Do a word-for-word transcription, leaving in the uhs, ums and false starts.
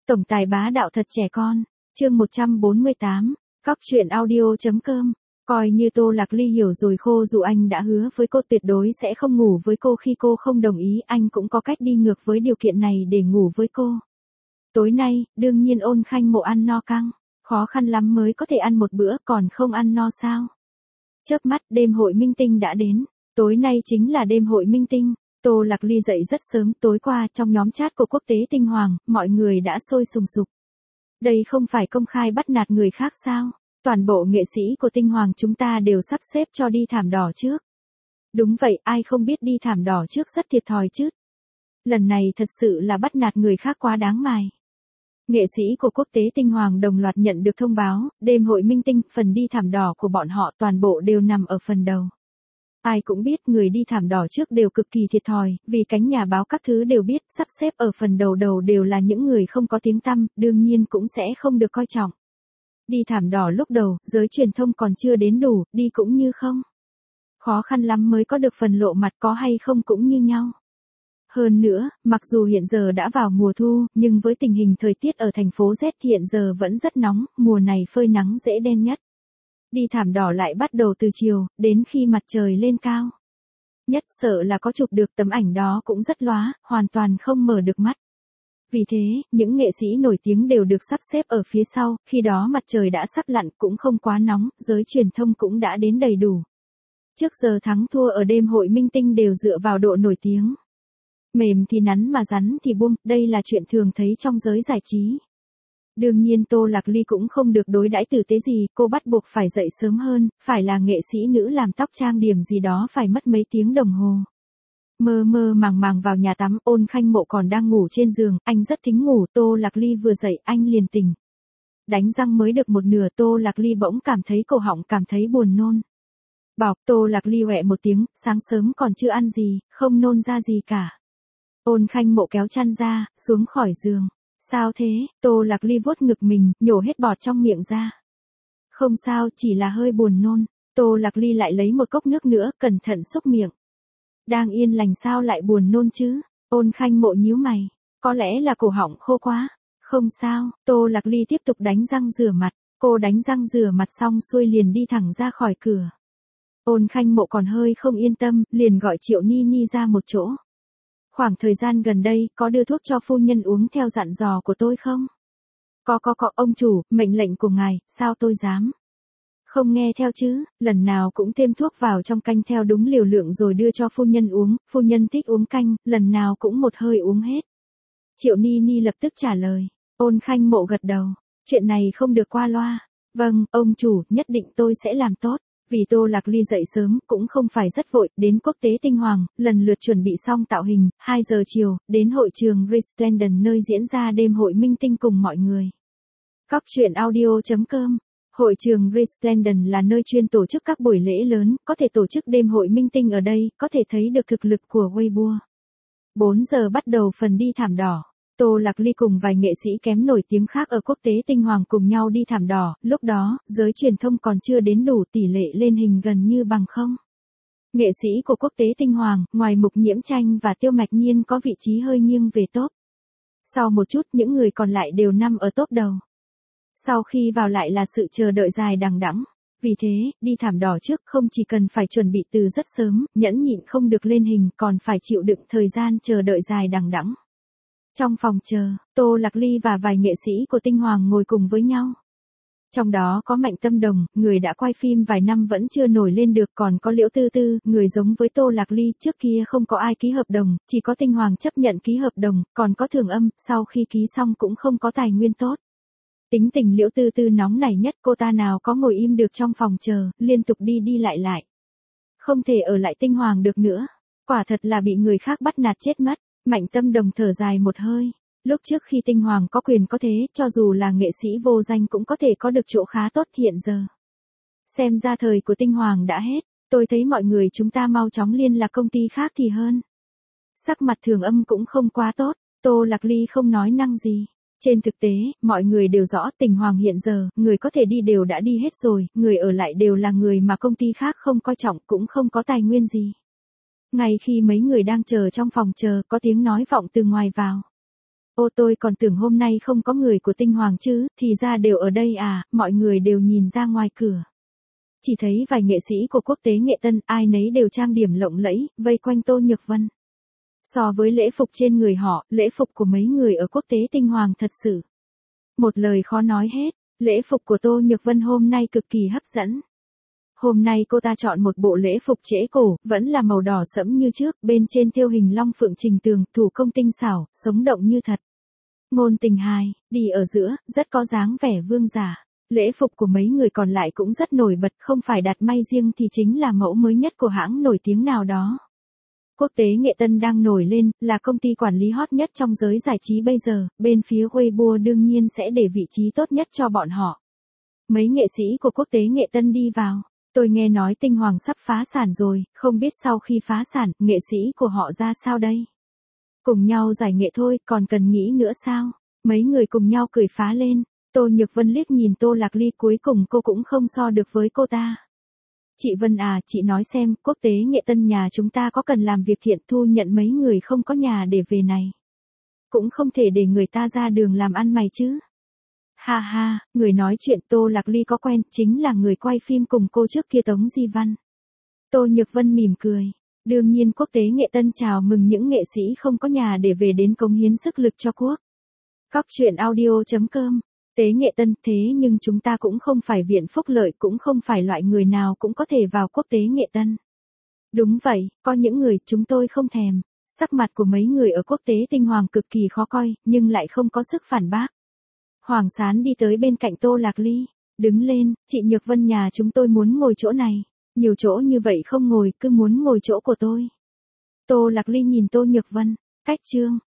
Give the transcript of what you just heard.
Tổng tài bá đạo thật trẻ con, chương một trăm bốn mươi tám, Cóc truyện audio.com. Coi như Tô Lạc Ly hiểu rồi Khô Dụ Anh đã hứa với cô tuyệt đối sẽ không ngủ với cô khi cô không đồng ý, anh cũng có cách đi ngược với điều kiện này để ngủ với cô. Tối nay, đương nhiên Ôn Khanh Mộ ăn no căng, khó khăn lắm mới có thể ăn một bữa, còn không ăn no sao? Chớp mắt, đêm hội minh tinh đã đến, tối nay chính là đêm hội minh tinh. Tô Lạc Ly dậy rất sớm, tối qua trong nhóm chat của Quốc tế Tinh Hoàng, mọi người đã sôi sùng sục. Đây không phải công khai bắt nạt người khác sao? Toàn bộ nghệ sĩ của Tinh Hoàng chúng ta đều sắp xếp cho đi thảm đỏ trước. Đúng vậy, ai không biết đi thảm đỏ trước rất thiệt thòi chứ. Lần này thật sự là bắt nạt người khác quá đáng mài. Nghệ sĩ của Quốc tế Tinh Hoàng đồng loạt nhận được thông báo, đêm hội minh tinh, phần đi thảm đỏ của bọn họ toàn bộ đều nằm ở phần đầu. Ai cũng biết người đi thảm đỏ trước đều cực kỳ thiệt thòi, vì cánh nhà báo các thứ đều biết, sắp xếp ở phần đầu đầu đều là những người không có tiếng tăm, đương nhiên cũng sẽ không được coi trọng. Đi thảm đỏ lúc đầu, giới truyền thông còn chưa đến đủ, đi cũng như không. Khó khăn lắm mới có được phần lộ mặt, có hay không cũng như nhau. Hơn nữa, mặc dù hiện giờ đã vào mùa thu, nhưng với tình hình thời tiết ở thành phố Z hiện giờ vẫn rất nóng, mùa này phơi nắng dễ đen nhất. Đi thảm đỏ lại bắt đầu từ chiều, đến khi mặt trời lên cao. Nhất sợ là có chụp được tấm ảnh đó cũng rất lóa, hoàn toàn không mở được mắt. Vì thế, những nghệ sĩ nổi tiếng đều được sắp xếp ở phía sau, khi đó mặt trời đã sắp lặn cũng không quá nóng, giới truyền thông cũng đã đến đầy đủ. Trước giờ thắng thua ở đêm hội minh tinh đều dựa vào độ nổi tiếng. Mềm thì nắn mà rắn thì buông, đây là chuyện thường thấy trong giới giải trí. Đương nhiên Tô Lạc Ly cũng không được đối đãi tử tế gì, cô bắt buộc phải dậy sớm hơn, phải là nghệ sĩ nữ làm tóc trang điểm gì đó phải mất mấy tiếng đồng hồ. Mơ mơ màng màng vào nhà tắm, Ôn Khanh Mộ còn đang ngủ trên giường, anh rất thính ngủ, Tô Lạc Ly vừa dậy anh liền tỉnh. Đánh răng mới được một nửa, Tô Lạc Ly bỗng cảm thấy cổ họng cảm thấy buồn nôn. Bảo, Tô Lạc Ly hoẹ một tiếng, sáng sớm còn chưa ăn gì, không nôn ra gì cả. Ôn Khanh Mộ kéo chăn ra, xuống khỏi giường. Sao thế? Tô Lạc Ly vuốt ngực mình, nhổ hết bọt trong miệng ra. Không sao, chỉ là hơi buồn nôn. Tô Lạc Ly lại lấy một cốc nước nữa, cẩn thận xúc miệng. Đang yên lành sao lại buồn nôn chứ? Ôn Khanh Mộ nhíu mày. Có lẽ là cổ họng khô quá. Không sao, Tô Lạc Ly tiếp tục đánh răng rửa mặt. Cô đánh răng rửa mặt xong xuôi liền đi thẳng ra khỏi cửa. Ôn Khanh Mộ còn hơi không yên tâm, liền gọi Triệu Ni Ni ra một chỗ. Khoảng thời gian gần đây, có đưa thuốc cho phu nhân uống theo dặn dò của tôi không? Có có có, ông chủ, mệnh lệnh của ngài, sao tôi dám? Không nghe theo chứ, lần nào cũng thêm thuốc vào trong canh theo đúng liều lượng rồi đưa cho phu nhân uống, phu nhân thích uống canh, lần nào cũng một hơi uống hết. Triệu Ni Ni lập tức trả lời, Ôn Khanh Mộ gật đầu, chuyện này không được qua loa. Vâng, ông chủ, nhất định tôi sẽ làm tốt. Vì Tô Lạc Ly dậy sớm, cũng không phải rất vội, đến Quốc tế Tinh Hoàng, lần lượt chuẩn bị xong tạo hình, hai giờ chiều, đến hội trường Resplendent nơi diễn ra đêm hội minh tinh cùng mọi người. Cóc truyện audio.com. Hội trường Resplendent là nơi chuyên tổ chức các buổi lễ lớn, có thể tổ chức đêm hội minh tinh ở đây, có thể thấy được thực lực của Weibo. bốn giờ bắt đầu phần đi thảm đỏ. Tô Lạc Ly cùng vài nghệ sĩ kém nổi tiếng khác ở Quốc tế Tinh Hoàng cùng nhau đi thảm đỏ, lúc đó, giới truyền thông còn chưa đến đủ, tỷ lệ lên hình gần như bằng không. Nghệ sĩ của Quốc tế Tinh Hoàng, ngoài Mục Nhiễm Tranh và Tiêu Mạch Nhiên có vị trí hơi nghiêng về top. Sau một chút, những người còn lại đều nằm ở top đầu. Sau khi vào lại là sự chờ đợi dài đằng đẵng. Vì thế, đi thảm đỏ trước không chỉ cần phải chuẩn bị từ rất sớm, nhẫn nhịn không được lên hình, còn phải chịu đựng thời gian chờ đợi dài đằng đẵng. Trong phòng chờ, Tô Lạc Ly và vài nghệ sĩ của Tinh Hoàng ngồi cùng với nhau. Trong đó có Mạnh Tâm Đồng, người đã quay phim vài năm vẫn chưa nổi lên được, còn có Liễu Tư Tư, người giống với Tô Lạc Ly, trước kia không có ai ký hợp đồng, chỉ có Tinh Hoàng chấp nhận ký hợp đồng, còn có Thường Âm, sau khi ký xong cũng không có tài nguyên tốt. Tính tình Liễu Tư Tư nóng nảy nhất, cô ta nào có ngồi im được trong phòng chờ, liên tục đi đi lại lại. Không thể ở lại Tinh Hoàng được nữa, quả thật là bị người khác bắt nạt chết mất. Mạnh Tâm Đồng thở dài một hơi. Lúc trước khi Tinh Hoàng có quyền có thế, cho dù là nghệ sĩ vô danh cũng có thể có được chỗ khá tốt, hiện giờ. Xem ra thời của Tinh Hoàng đã hết, tôi thấy mọi người chúng ta mau chóng liên lạc công ty khác thì hơn. Sắc mặt Thường Âm cũng không quá tốt, Tô Lạc Ly không nói năng gì. Trên thực tế, mọi người đều rõ Tinh Hoàng hiện giờ, người có thể đi đều đã đi hết rồi, người ở lại đều là người mà công ty khác không coi trọng cũng không có tài nguyên gì. Ngay khi mấy người đang chờ trong phòng chờ, có tiếng nói vọng từ ngoài vào. Ô tôi còn tưởng hôm nay không có người của tinh hoàng chứ, thì ra đều ở đây à, mọi người đều nhìn ra ngoài cửa. Chỉ thấy vài nghệ sĩ của quốc tế nghệ tân, ai nấy đều trang điểm lộng lẫy, vây quanh Tô Nhược Vân. So với lễ phục trên người họ, lễ phục của mấy người ở quốc tế tinh hoàng thật sự. Một lời khó nói hết, lễ phục của Tô Nhược Vân hôm nay cực kỳ hấp dẫn. Hôm nay cô ta chọn một bộ lễ phục trễ cổ, vẫn là màu đỏ sẫm như trước, bên trên thêu hình long phượng trình tường, thủ công tinh xảo, sống động như thật. Ngôn Tình hài, đi ở giữa, rất có dáng vẻ vương giả. Lễ phục của mấy người còn lại cũng rất nổi bật, không phải đặt may riêng thì chính là mẫu mới nhất của hãng nổi tiếng nào đó. Quốc tế nghệ tân đang nổi lên, là công ty quản lý hot nhất trong giới giải trí bây giờ, bên phía Weibo đương nhiên sẽ để vị trí tốt nhất cho bọn họ. Mấy nghệ sĩ của quốc tế nghệ tân đi vào. Tôi nghe nói tinh hoàng sắp phá sản rồi, không biết sau khi phá sản, nghệ sĩ của họ ra sao đây? Cùng nhau giải nghệ thôi, còn cần nghĩ nữa sao? Mấy người cùng nhau cười phá lên. Tô Nhược Vân liếc nhìn Tô Lạc Ly, cuối cùng cô cũng không so được với cô ta. Chị Vân à, chị nói xem, quốc tế nghệ tân nhà chúng ta có cần làm việc thiện thu nhận mấy người không có nhà để về này. Cũng không thể để người ta ra đường làm ăn mày chứ. Ha ha, người nói chuyện Tô Lạc Ly có quen, chính là người quay phim cùng cô trước kia Tống Di Văn. Tô Nhược Vân mỉm cười. Đương nhiên quốc tế nghệ tân chào mừng những nghệ sĩ không có nhà để về đến cống hiến sức lực cho quốc. Cóc truyện audio chấm com. Tế nghệ tân, thế nhưng chúng ta cũng không phải viện phúc lợi, cũng không phải loại người nào cũng có thể vào quốc tế nghệ tân. Đúng vậy, có những người chúng tôi không thèm. Sắc mặt của mấy người ở quốc tế tinh hoàng cực kỳ khó coi, nhưng lại không có sức phản bác. Hoàng Sán đi tới bên cạnh Tô Lạc Ly, đứng lên, chị Nhược Vân nhà chúng tôi muốn ngồi chỗ này, nhiều chỗ như vậy không ngồi, cứ muốn ngồi chỗ của tôi. Tô Lạc Ly nhìn Tô Nhược Vân, cách chương.